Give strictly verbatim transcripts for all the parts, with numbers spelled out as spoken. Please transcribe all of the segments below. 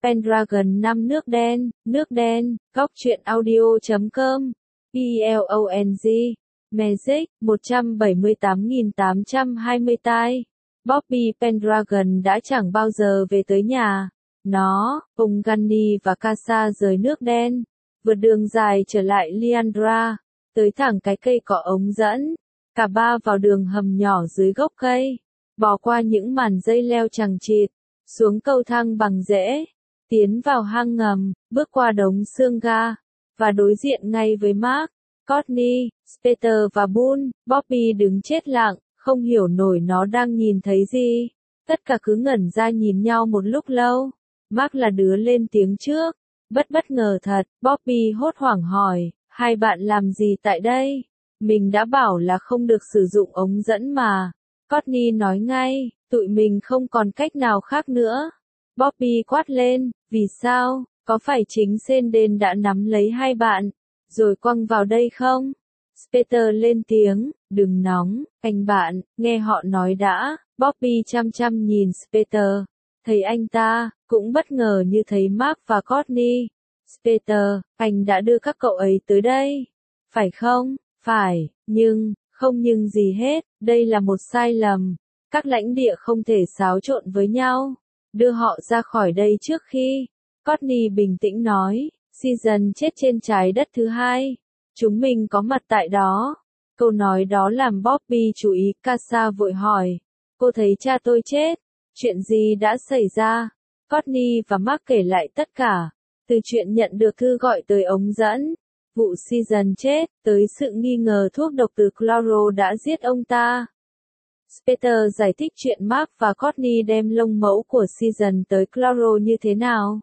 Pendragon năm nước đen, nước đen, góc truyện audio chấm com, P L O N G, Magic, một trăm bảy mươi tám nghìn tám trăm hai mươi tai. Bobby Pendragon đã chẳng bao giờ về tới nhà. Nó, ông Gunny và Casa rời nước đen, vượt đường dài trở lại Liandra, tới thẳng cái cây cỏ ống dẫn. Cả ba vào đường hầm nhỏ dưới gốc cây, bò qua những màn dây leo chằng chịt, xuống cầu thang bằng rễ, tiến vào hang ngầm, bước qua đống xương ga, và đối diện ngay với Mark, Courtney, Peter và Boone. Bobby đứng chết lặng, không hiểu nổi nó đang nhìn thấy gì. Tất cả cứ ngẩn ra nhìn nhau một lúc lâu. Mark là đứa lên tiếng trước. Bất bất ngờ thật, Bobby hốt hoảng hỏi, hai bạn làm gì tại đây? Mình đã bảo là không được sử dụng ống dẫn mà. Courtney nói ngay, tụi mình không còn cách nào khác nữa. Bobby quát lên, vì sao? Có phải chính Senden đã nắm lấy hai bạn, rồi quăng vào đây không? Peter lên tiếng, đừng nóng, anh bạn, nghe họ nói đã. Bobby chăm chăm nhìn Peter, thấy anh ta, cũng bất ngờ như thấy Mark và Courtney. Peter, anh đã đưa các cậu ấy tới đây, phải không? Phải, nhưng, không nhưng gì hết, đây là một sai lầm. Các lãnh địa không thể xáo trộn với nhau. Đưa họ ra khỏi đây trước khi. Courtney bình tĩnh nói, Season chết trên trái đất thứ hai. Chúng mình có mặt tại đó. Câu nói đó làm Bobby chú ý. Casa vội hỏi, cô thấy cha tôi chết. Chuyện gì đã xảy ra? Courtney và Mark kể lại tất cả. Từ chuyện nhận được thư gọi tới ống dẫn, vụ Season chết, tới sự nghi ngờ thuốc độc từ chloro đã giết ông ta. Peter giải thích chuyện Mark và Courtney đem lông mẫu của Season tới chloro như thế nào.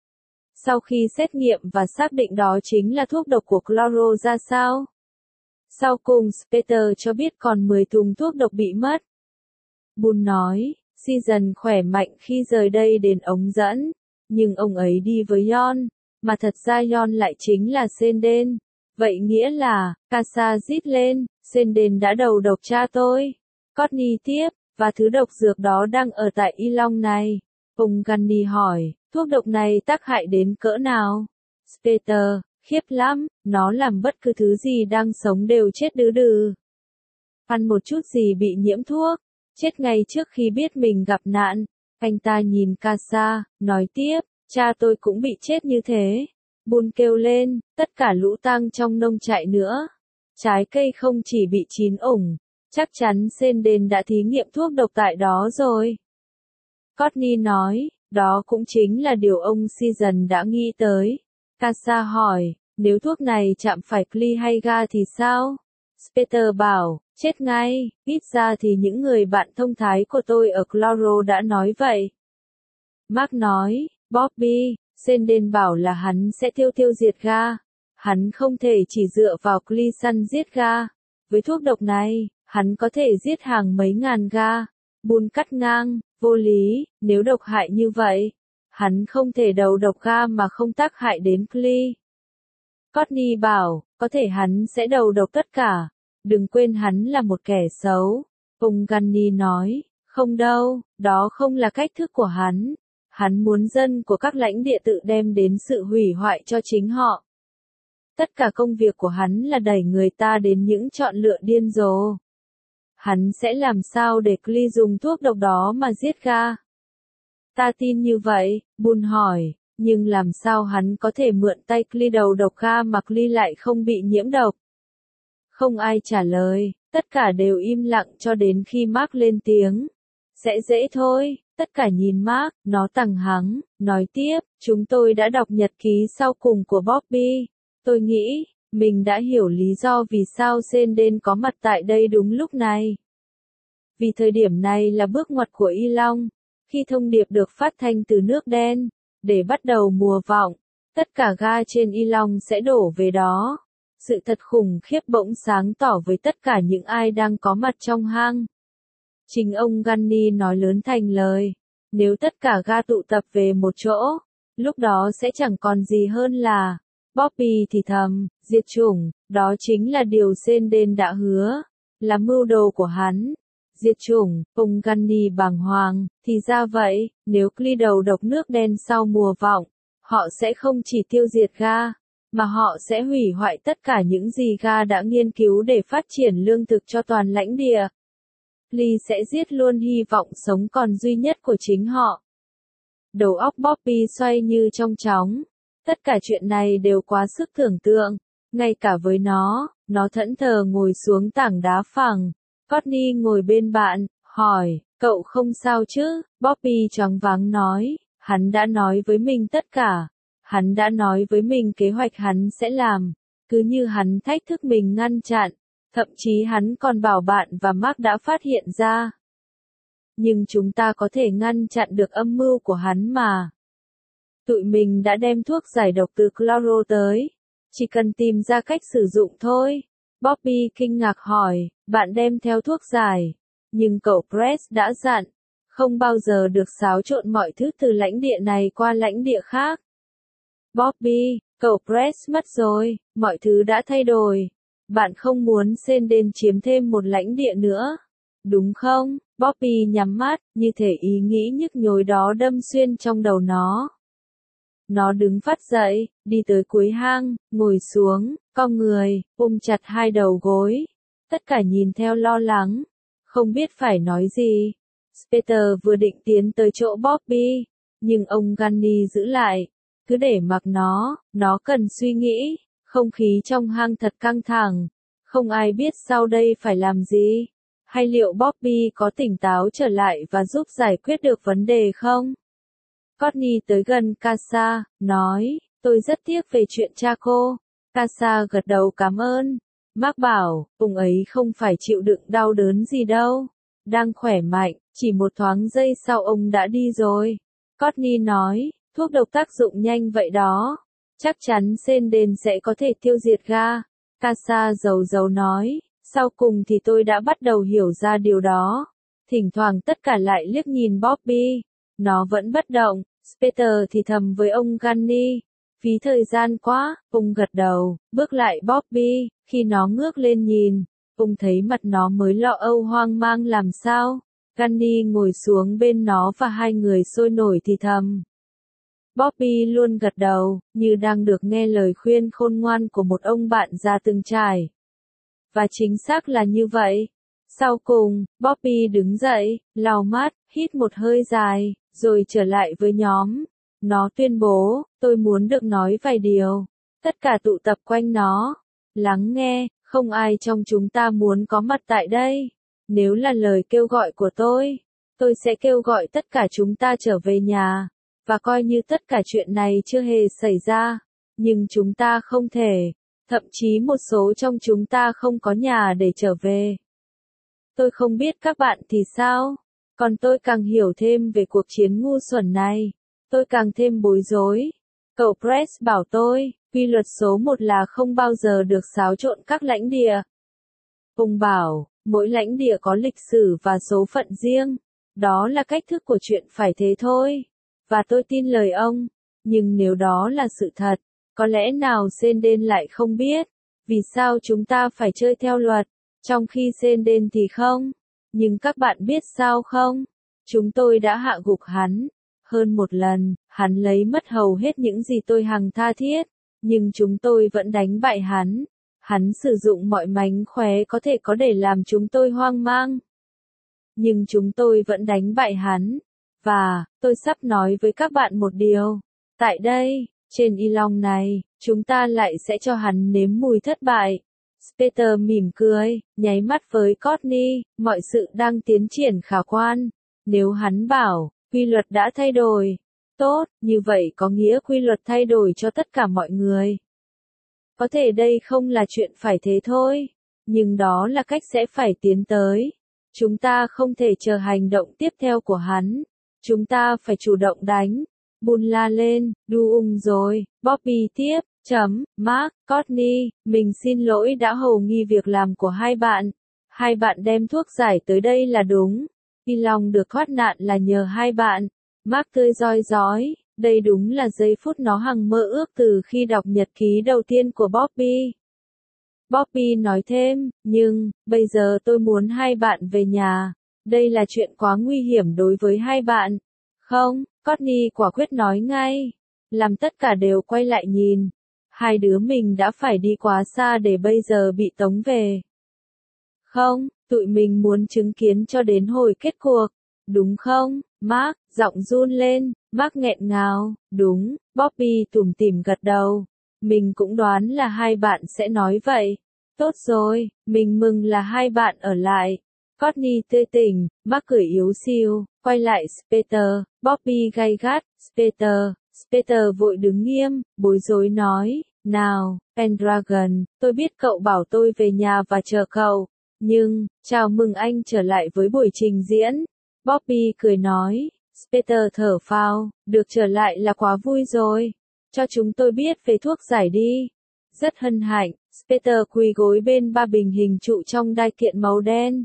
Sau khi xét nghiệm và xác định đó chính là thuốc độc của chloro ra sao. Sau cùng Peter cho biết còn mười thùng thuốc độc bị mất. Boone nói, Season khỏe mạnh khi rời đây đến ống dẫn, nhưng ông ấy đi với Yon, mà thật ra Yon lại chính là Senden. Vậy nghĩa là, Casa rít lên, Senden đã đầu độc cha tôi. Courtney tiếp, và thứ độc dược đó đang ở tại Y Long này. Ông Gunny hỏi, thuốc độc này tác hại đến cỡ nào? Peter, khiếp lắm, nó làm bất cứ thứ gì đang sống đều chết đứ đừ. Ăn một chút gì bị nhiễm thuốc, chết ngay trước khi biết mình gặp nạn. Anh ta nhìn Casa, nói tiếp, cha tôi cũng bị chết như thế. Boone kêu lên, tất cả lũ tang trong nông trại nữa. Trái cây không chỉ bị chín ủng, chắc chắn Senden đã thí nghiệm thuốc độc tại đó rồi. Courtney nói, đó cũng chính là điều ông Season đã nghĩ tới. Casa hỏi, nếu thuốc này chạm phải Klee hay Ga thì sao? Peter bảo, chết ngay, ít ra thì những người bạn thông thái của tôi ở chloro đã nói vậy. Mark nói, Bobby, Senden bảo là hắn sẽ tiêu tiêu diệt Ga. Hắn không thể chỉ dựa vào Klee săn giết Ga. Với thuốc độc này, hắn có thể giết hàng mấy ngàn Ga. Boone cắt ngang, vô lý, nếu độc hại như vậy, hắn không thể đầu độc Ga mà không tác hại đến Klee. Courtney bảo, có thể hắn sẽ đầu độc tất cả. Đừng quên hắn là một kẻ xấu. Ông Gunny nói, không đâu, đó không là cách thức của hắn. Hắn muốn dân của các lãnh địa tự đem đến sự hủy hoại cho chính họ. Tất cả công việc của hắn là đẩy người ta đến những chọn lựa điên rồ. Hắn sẽ làm sao để Klee dùng thuốc độc đó mà giết Ga? Ta tin như vậy, Boone hỏi, nhưng làm sao hắn có thể mượn tay Klee đầu độc Ga mà Klee lại không bị nhiễm độc? Không ai trả lời, tất cả đều im lặng cho đến khi Mark lên tiếng. Sẽ dễ thôi, tất cả nhìn Mark, nó tằng hắng, nói tiếp, chúng tôi đã đọc nhật ký sau cùng của Bobby. Tôi nghĩ, mình đã hiểu lý do vì sao Senden có mặt tại đây đúng lúc này. Vì thời điểm này là bước ngoặt của Y Long, khi thông điệp được phát thanh từ nước đen, để bắt đầu mùa vọng, tất cả Ga trên Y Long sẽ đổ về đó. Sự thật khủng khiếp bỗng sáng tỏ với tất cả những ai đang có mặt trong hang. Chính ông Gunny nói lớn thành lời, nếu tất cả Ga tụ tập về một chỗ, lúc đó sẽ chẳng còn gì hơn là, Bobby thì thầm, diệt chủng, đó chính là điều Senden đã hứa, là mưu đồ của hắn. Diệt chủng, ông Gunny bàng hoàng, thì ra vậy, nếu Clee đầu độc nước đen sau mùa vọng, họ sẽ không chỉ tiêu diệt Ga, mà họ sẽ hủy hoại tất cả những gì Ga đã nghiên cứu để phát triển lương thực cho toàn lãnh địa. Clee sẽ giết luôn hy vọng sống còn duy nhất của chính họ. Đầu óc Bobby xoay như trong chóng. Tất cả chuyện này đều quá sức tưởng tượng. Ngay cả với nó, nó thẫn thờ ngồi xuống tảng đá phẳng. Courtney ngồi bên bạn, hỏi, cậu không sao chứ? Bobby choáng váng nói, hắn đã nói với mình tất cả. Hắn đã nói với mình kế hoạch hắn sẽ làm. Cứ như hắn thách thức mình ngăn chặn. Thậm chí hắn còn bảo bạn và Mark đã phát hiện ra. Nhưng chúng ta có thể ngăn chặn được âm mưu của hắn mà. Tụi mình đã đem thuốc giải độc từ Cloro tới. Chỉ cần tìm ra cách sử dụng thôi. Bobby kinh ngạc hỏi, bạn đem theo thuốc giải. Nhưng cậu Press đã dặn, không bao giờ được xáo trộn mọi thứ từ lãnh địa này qua lãnh địa khác. Bobby, cậu Press mất rồi, mọi thứ đã thay đổi. Bạn không muốn Senden chiếm thêm một lãnh địa nữa, đúng không? Bobby nhắm mắt, như thể ý nghĩ nhức nhối đó đâm xuyên trong đầu nó. Nó đứng phát dậy, đi tới cuối hang, ngồi xuống, cong người, ôm chặt hai đầu gối. Tất cả nhìn theo lo lắng, không biết phải nói gì. Peter vừa định tiến tới chỗ Bobby, nhưng ông Gunny giữ lại. Cứ để mặc nó, nó cần suy nghĩ. Không khí trong hang thật căng thẳng. Không ai biết sau đây phải làm gì. Hay liệu Bobby có tỉnh táo trở lại và giúp giải quyết được vấn đề không? Courtney tới gần Casa, nói, tôi rất tiếc về chuyện cha cô. Casa gật đầu cảm ơn. Mark bảo, ông ấy không phải chịu đựng đau đớn gì đâu. Đang khỏe mạnh, chỉ một thoáng giây sau ông đã đi rồi. Courtney nói, thuốc độc tác dụng nhanh vậy đó. Chắc chắn Senden sẽ có thể tiêu diệt Ga. Casa dầu dầu nói, sau cùng thì tôi đã bắt đầu hiểu ra điều đó. Thỉnh thoảng tất cả lại liếc nhìn Bobby. Nó vẫn bất động. Peter thì thầm với ông Gunny. Phí thời gian quá, ông gật đầu, bước lại Bobby. Khi nó ngước lên nhìn, ông thấy mặt nó mới lo âu hoang mang làm sao. Gunny ngồi xuống bên nó và hai người sôi nổi thì thầm. Bobby luôn gật đầu, như đang được nghe lời khuyên khôn ngoan của một ông bạn già từng trải. Và chính xác là như vậy. Sau cùng, Bobby đứng dậy, lau mắt, hít một hơi dài, rồi trở lại với nhóm. Nó tuyên bố, tôi muốn được nói vài điều. Tất cả tụ tập quanh nó. Lắng nghe, không ai trong chúng ta muốn có mặt tại đây. Nếu là lời kêu gọi của tôi, tôi sẽ kêu gọi tất cả chúng ta trở về nhà. Và coi như tất cả chuyện này chưa hề xảy ra. Nhưng chúng ta không thể. Thậm chí một số trong chúng ta không có nhà để trở về. Tôi không biết các bạn thì sao. Còn tôi càng hiểu thêm về cuộc chiến ngu xuẩn này. Tôi càng thêm bối rối. Cậu Press bảo tôi, quy luật số một là không bao giờ được xáo trộn các lãnh địa. Ông bảo, mỗi lãnh địa có lịch sử và số phận riêng. Đó là cách thức của chuyện phải thế thôi. Và tôi tin lời ông. Nhưng nếu đó là sự thật, có lẽ nào Senden lại không biết. Vì sao chúng ta phải chơi theo luật, trong khi Senden thì không? Nhưng các bạn biết sao không? Chúng tôi đã hạ gục hắn. Hơn một lần, hắn lấy mất hầu hết những gì tôi hằng tha thiết. Nhưng chúng tôi vẫn đánh bại hắn. Hắn sử dụng mọi mánh khóe có thể có để làm chúng tôi hoang mang. Nhưng chúng tôi vẫn đánh bại hắn. Và, tôi sắp nói với các bạn một điều. Tại đây, trên y long này, chúng ta lại sẽ cho hắn nếm mùi thất bại. Peter mỉm cười, nháy mắt với Courtney, mọi sự đang tiến triển khả quan. Nếu hắn bảo, quy luật đã thay đổi. Tốt, như vậy có nghĩa quy luật thay đổi cho tất cả mọi người. Có thể đây không là chuyện phải thế thôi. Nhưng đó là cách sẽ phải tiến tới. Chúng ta không thể chờ hành động tiếp theo của hắn. Chúng ta phải chủ động đánh. Bun la lên, đu ung rồi. Bobby tiếp, chấm, Mark, Courtney, mình xin lỗi đã hầu nghi việc làm của hai bạn. Hai bạn đem thuốc giải tới đây là đúng. Y Long được thoát nạn là nhờ hai bạn. Mark tươi roi rói, đây đúng là giây phút nó hằng mơ ước từ khi đọc nhật ký đầu tiên của Bobby. Bobby nói thêm, nhưng, bây giờ tôi muốn hai bạn về nhà. Đây là chuyện quá nguy hiểm đối với hai bạn. Không, Courtney quả quyết nói ngay. Làm tất cả đều quay lại nhìn. Hai đứa mình đã phải đi quá xa để bây giờ bị tống về. Không, tụi mình muốn chứng kiến cho đến hồi kết cuộc. Đúng không, Mark? Giọng run lên, Mark nghẹn ngào. Đúng, Bobby tủm tỉm gật đầu. Mình cũng đoán là hai bạn sẽ nói vậy. Tốt rồi, mình mừng là hai bạn ở lại. Courtney tươi tỉnh, Mark cười yếu xiu, quay lại Speter, Bobby gay gắt, Speter, Speter vội đứng nghiêm, bối rối nói, nào, Pendragon, tôi biết cậu bảo tôi về nhà và chờ cậu, nhưng, chào mừng anh trở lại với buổi trình diễn. Bobby cười nói, Speter thở phào, được trở lại là quá vui rồi. Cho chúng tôi biết về thuốc giải đi. Rất hân hạnh, Speter quỳ gối bên ba bình hình trụ trong đai kiện màu đen.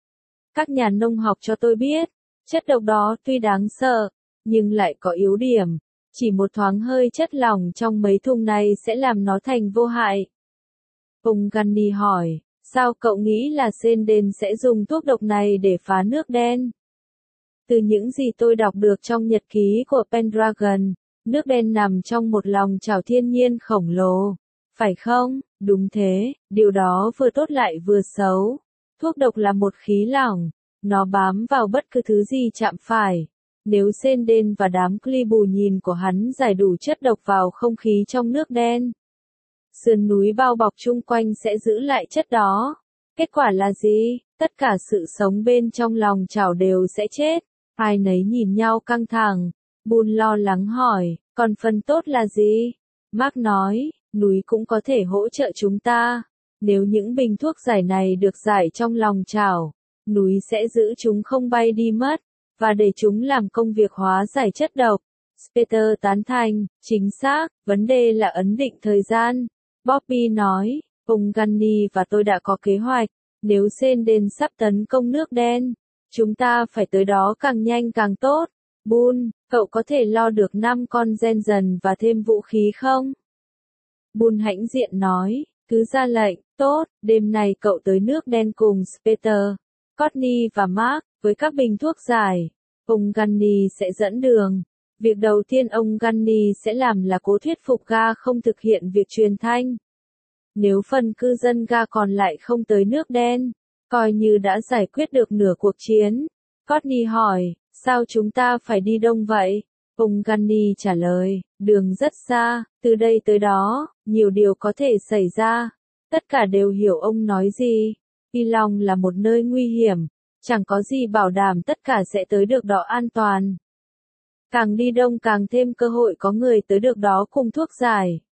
Các nhà nông học cho tôi biết, chất độc đó tuy đáng sợ, nhưng lại có yếu điểm. Chỉ một thoáng hơi chất lỏng trong mấy thùng này sẽ làm nó thành vô hại. Ông Gunny hỏi, sao cậu nghĩ là Senden sẽ dùng thuốc độc này để phá nước đen? Từ những gì tôi đọc được trong nhật ký của Pendragon, nước đen nằm trong một lòng chảo thiên nhiên khổng lồ. Phải không? Đúng thế, điều đó vừa tốt lại vừa xấu. Thuốc độc là một khí lỏng, nó bám vào bất cứ thứ gì chạm phải. Nếu Senden và đám cli bù nhìn của hắn giải đủ chất độc vào không khí trong nước đen, sườn núi bao bọc chung quanh sẽ giữ lại chất đó. Kết quả là gì? Tất cả sự sống bên trong lòng chảo đều sẽ chết. Ai nấy nhìn nhau căng thẳng. Boone lo lắng hỏi, còn phần tốt là gì? Mark nói, núi cũng có thể hỗ trợ chúng ta. Nếu những bình thuốc giải này được giải trong lòng chảo, núi sẽ giữ chúng không bay đi mất, và để chúng làm công việc hóa giải chất độc. Speter tán thành, chính xác, vấn đề là ấn định thời gian. Bobby nói, ông Gunny và tôi đã có kế hoạch, nếu Senden sắp tấn công nước đen, chúng ta phải tới đó càng nhanh càng tốt. Boone, cậu có thể lo được năm con gen dần và thêm vũ khí không? Boone hãnh diện nói, cứ ra lệnh, tốt, đêm nay cậu tới nước đen cùng Speter, Courtney và Mark, với các bình thuốc giải. Ông Gunny sẽ dẫn đường. Việc đầu tiên ông Gunny sẽ làm là cố thuyết phục Ga không thực hiện việc truyền thanh. Nếu phần cư dân Ga còn lại không tới nước đen, coi như đã giải quyết được nửa cuộc chiến. Courtney hỏi, sao chúng ta phải đi đông vậy? Ông Gunny trả lời, đường rất xa, từ đây tới đó, nhiều điều có thể xảy ra. Tất cả đều hiểu ông nói gì. Y Long là một nơi nguy hiểm, chẳng có gì bảo đảm tất cả sẽ tới được đó an toàn. Càng đi đông càng thêm cơ hội có người tới được đó cùng thuốc giải.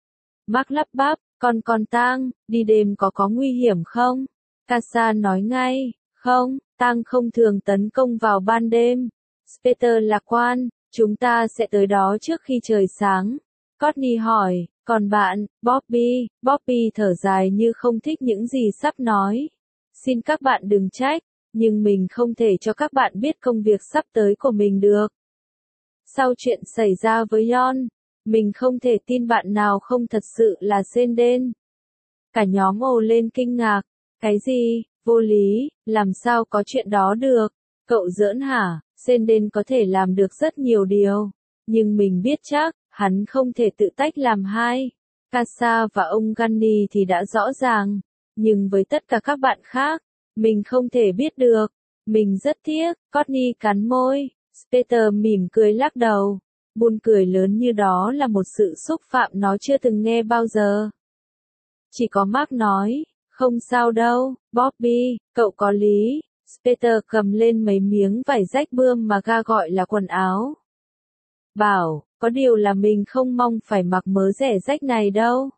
Mark lắp bắp, con con tang, đi đêm có có nguy hiểm không? Casa nói ngay, không, tang không thường tấn công vào ban đêm. Speter lạc quan, chúng ta sẽ tới đó trước khi trời sáng. Courtney hỏi, còn bạn, Bobby? Bobby thở dài như không thích những gì sắp nói. Xin các bạn đừng trách, nhưng mình không thể cho các bạn biết công việc sắp tới của mình được. Sau chuyện xảy ra với Yon, mình không thể tin bạn nào không thật sự là Senden. Cả nhóm ồ lên kinh ngạc. Cái gì? Vô lý, làm sao có chuyện đó được? Cậu giỡn hả? Senden có thể làm được rất nhiều điều. Nhưng mình biết chắc, hắn không thể tự tách làm hai. Casa và ông Gunny thì đã rõ ràng. Nhưng với tất cả các bạn khác, mình không thể biết được. Mình rất tiếc, Courtney cắn môi. Speter mỉm cười lắc đầu. Buồn cười lớn như đó là một sự xúc phạm nó chưa từng nghe bao giờ. Chỉ có Mark nói, không sao đâu, Bobby, cậu có lý. Speter cầm lên mấy miếng vải rách bươm mà Ga gọi là quần áo. Bảo, có điều là mình không mong phải mặc mớ rẻ rách này đâu.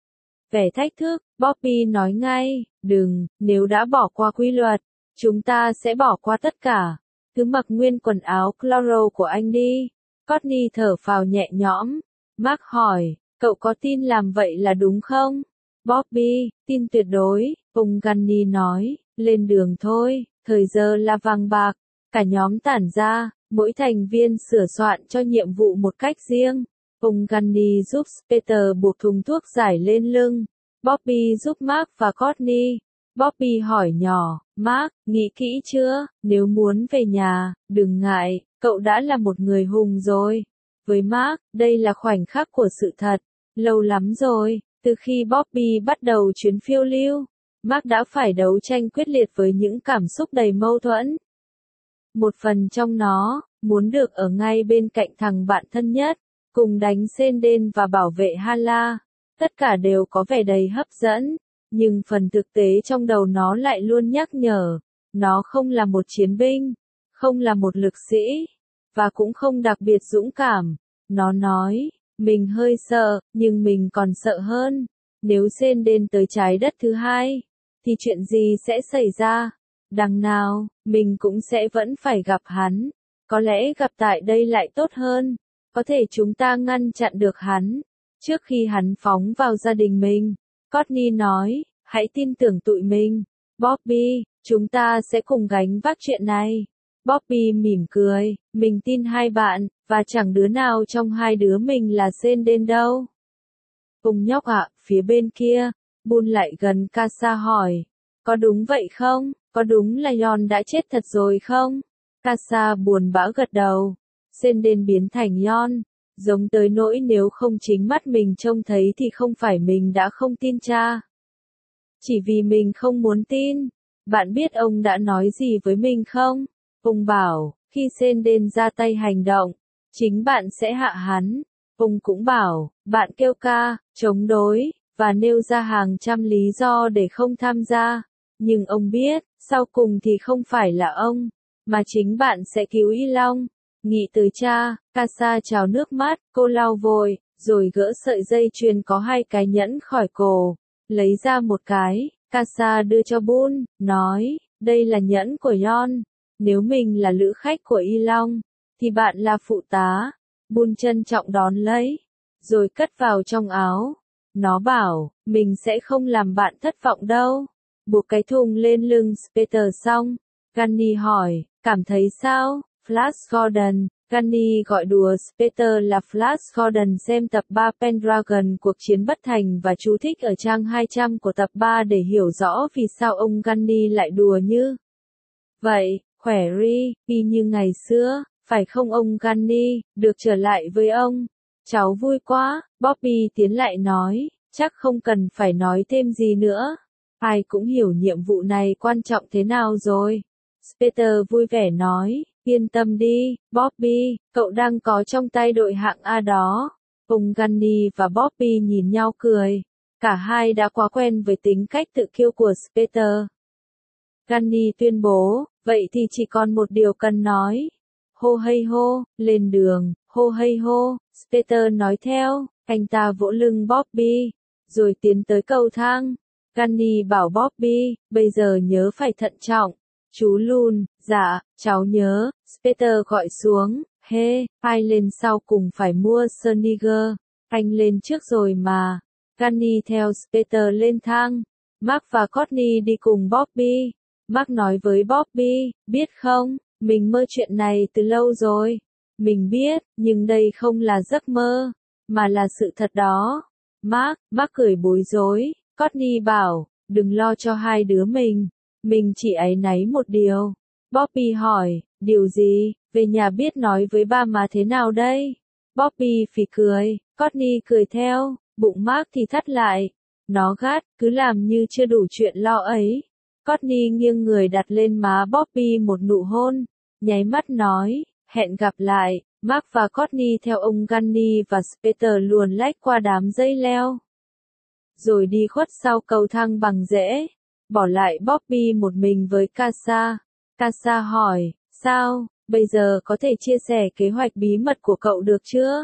Vẻ thách thức, Bobby nói ngay, đừng, nếu đã bỏ qua quy luật, chúng ta sẽ bỏ qua tất cả. Cứ mặc nguyên quần áo chloro của anh đi. Courtney thở phào nhẹ nhõm. Mark hỏi, cậu có tin làm vậy là đúng không? Bobby, tin tuyệt đối, ông Gunny nói, lên đường thôi, thời giờ là vàng bạc. Cả nhóm tản ra, mỗi thành viên sửa soạn cho nhiệm vụ một cách riêng. Ông Gunny giúp Speter buộc thùng thuốc giải lên lưng. Bobby giúp Mark và Courtney. Bobby hỏi nhỏ, Mark, nghĩ kỹ chưa? Nếu muốn về nhà, đừng ngại, cậu đã là một người hùng rồi. Với Mark, đây là khoảnh khắc của sự thật. Lâu lắm rồi, từ khi Bobby bắt đầu chuyến phiêu lưu, Mark đã phải đấu tranh quyết liệt với những cảm xúc đầy mâu thuẫn. Một phần trong nó, muốn được ở ngay bên cạnh thằng bạn thân nhất, cùng đánh Senden và bảo vệ Hala. Tất cả đều có vẻ đầy hấp dẫn, nhưng phần thực tế trong đầu nó lại luôn nhắc nhở, nó không là một chiến binh, không là một lực sĩ, và cũng không đặc biệt dũng cảm. Nó nói, mình hơi sợ, nhưng mình còn sợ hơn. Nếu Senden tới trái đất thứ hai, thì chuyện gì sẽ xảy ra? Đằng nào, mình cũng sẽ vẫn phải gặp hắn. Có lẽ gặp tại đây lại tốt hơn. Có thể chúng ta ngăn chặn được hắn, trước khi hắn phóng vào gia đình mình. Courtney nói, hãy tin tưởng tụi mình. Bobby, chúng ta sẽ cùng gánh vác chuyện này. Bobby mỉm cười, mình tin hai bạn, và chẳng đứa nào trong hai đứa mình là Senden đâu. Cùng nhóc ạ, phía bên kia, Bull lại gần Casa hỏi, có đúng vậy không? Có đúng là Yon đã chết thật rồi không? Casa buồn bã gật đầu. Senden biến thành Yon, giống tới nỗi nếu không chính mắt mình trông thấy thì không phải mình đã không tin cha. Chỉ vì mình không muốn tin. Bạn biết ông đã nói gì với mình không? Ông bảo, khi Senden ra tay hành động, chính bạn sẽ hạ hắn. Ông cũng bảo, bạn kêu ca, chống đối, và nêu ra hàng trăm lý do để không tham gia. Nhưng ông biết, sau cùng thì không phải là ông, mà chính bạn sẽ cứu Y Long. Nghĩ từ cha, Casa trào nước mắt, cô lau vội, rồi gỡ sợi dây chuyền có hai cái nhẫn khỏi cổ, lấy ra một cái, Casa đưa cho Bull, nói, đây là nhẫn của Yon. Nếu mình là lữ khách của Y Long, thì bạn là phụ tá. Bull trân trọng đón lấy, rồi cất vào trong áo. Nó bảo, mình sẽ không làm bạn thất vọng đâu. Buộc cái thùng lên lưng Spater xong, Gunny hỏi, cảm thấy sao? Flash Gordon, Gunny gọi đùa Spater là Flash Gordon xem tập ba Pendragon cuộc chiến bất thành và chú thích ở trang hai trăm của tập ba để hiểu rõ vì sao ông Gunny lại đùa như vậy. Khỏe ri, y như ngày xưa, phải không ông Gunny, được trở lại với ông. Cháu vui quá, Bobby tiến lại nói, chắc không cần phải nói thêm gì nữa. Ai cũng hiểu nhiệm vụ này quan trọng thế nào rồi. Spater vui vẻ nói, yên tâm đi, Bobby, cậu đang có trong tay đội hạng A đó. Ông Gunny và Bobby nhìn nhau cười. Cả hai đã quá quen với tính cách tự kiêu của Spater. Gunny tuyên bố, vậy thì chỉ còn một điều cần nói. Hô hay hô, lên đường, hô hay hô, Spater nói theo, anh ta vỗ lưng Bobby, rồi tiến tới cầu thang. Gunny bảo Bobby, bây giờ nhớ phải thận trọng. Chú Lun, dạ, cháu nhớ, Spater gọi xuống, hê, ai lên sau cùng phải mua Sniger, anh lên trước rồi mà. Gunny theo Spater lên thang, Mark và Courtney đi cùng Bobby. Mark nói với Bobby, biết không, mình mơ chuyện này từ lâu rồi. Mình biết, nhưng đây không là giấc mơ, mà là sự thật đó. Mark, Mark cười bối rối. Courtney bảo, đừng lo cho hai đứa mình. Mình chỉ áy náy một điều. Bobby hỏi, điều gì? Về nhà biết nói với ba má thế nào đây? Bobby phì cười, Courtney cười theo, bụng Mark thì thắt lại. Nó gắt, cứ làm như chưa đủ chuyện lo ấy. Courtney nghiêng người đặt lên má Bobby một nụ hôn, nháy mắt nói, hẹn gặp lại. Mark và Courtney theo ông Gunny và Spater luồn lách qua đám dây leo, rồi đi khuất sau cầu thang bằng rễ, bỏ lại Bobby một mình với Casa. Casa hỏi, sao, bây giờ có thể chia sẻ kế hoạch bí mật của cậu được chưa?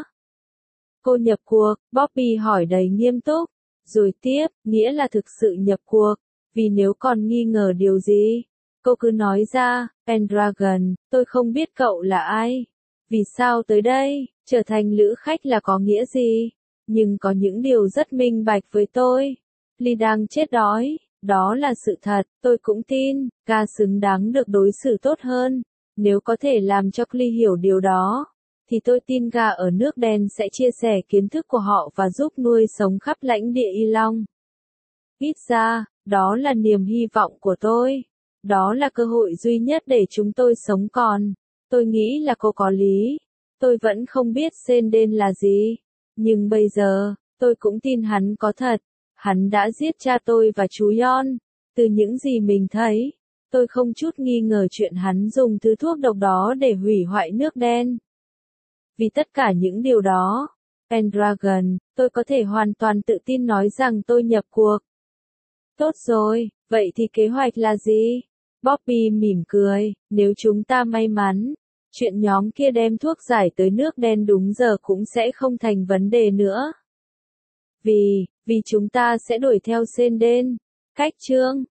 Cô nhập cuộc, Bobby hỏi đầy nghiêm túc, rồi tiếp, nghĩa là thực sự nhập cuộc, vì nếu còn nghi ngờ điều gì, cô cứ nói ra. Pendragon, tôi không biết cậu là ai. Vì sao tới đây, trở thành lữ khách là có nghĩa gì? Nhưng có những điều rất minh bạch với tôi. Lee đang chết đói, đó là sự thật, tôi cũng tin, Ca xứng đáng được đối xử tốt hơn. Nếu có thể làm cho Lee hiểu điều đó, thì tôi tin gà ở nước đen sẽ chia sẻ kiến thức của họ và giúp nuôi sống khắp lãnh địa Y Long. ít ra, đó là niềm hy vọng của tôi. Đó là cơ hội duy nhất để chúng tôi sống còn. Tôi nghĩ là cô có lý. Tôi vẫn không biết Senden là gì. Nhưng bây giờ, tôi cũng tin hắn có thật. Hắn đã giết cha tôi và chú Yon. Từ những gì mình thấy, tôi không chút nghi ngờ chuyện hắn dùng thứ thuốc độc đó để hủy hoại nước đen. Vì tất cả những điều đó, Pendragon, tôi có thể hoàn toàn tự tin nói rằng tôi nhập cuộc. Tốt rồi, vậy thì kế hoạch là gì? Bobby mỉm cười, nếu chúng ta may mắn, chuyện nhóm kia đem thuốc giải tới nước đen đúng giờ cũng sẽ không thành vấn đề nữa. Vì, vì chúng ta sẽ đuổi theo Senden. Cách chương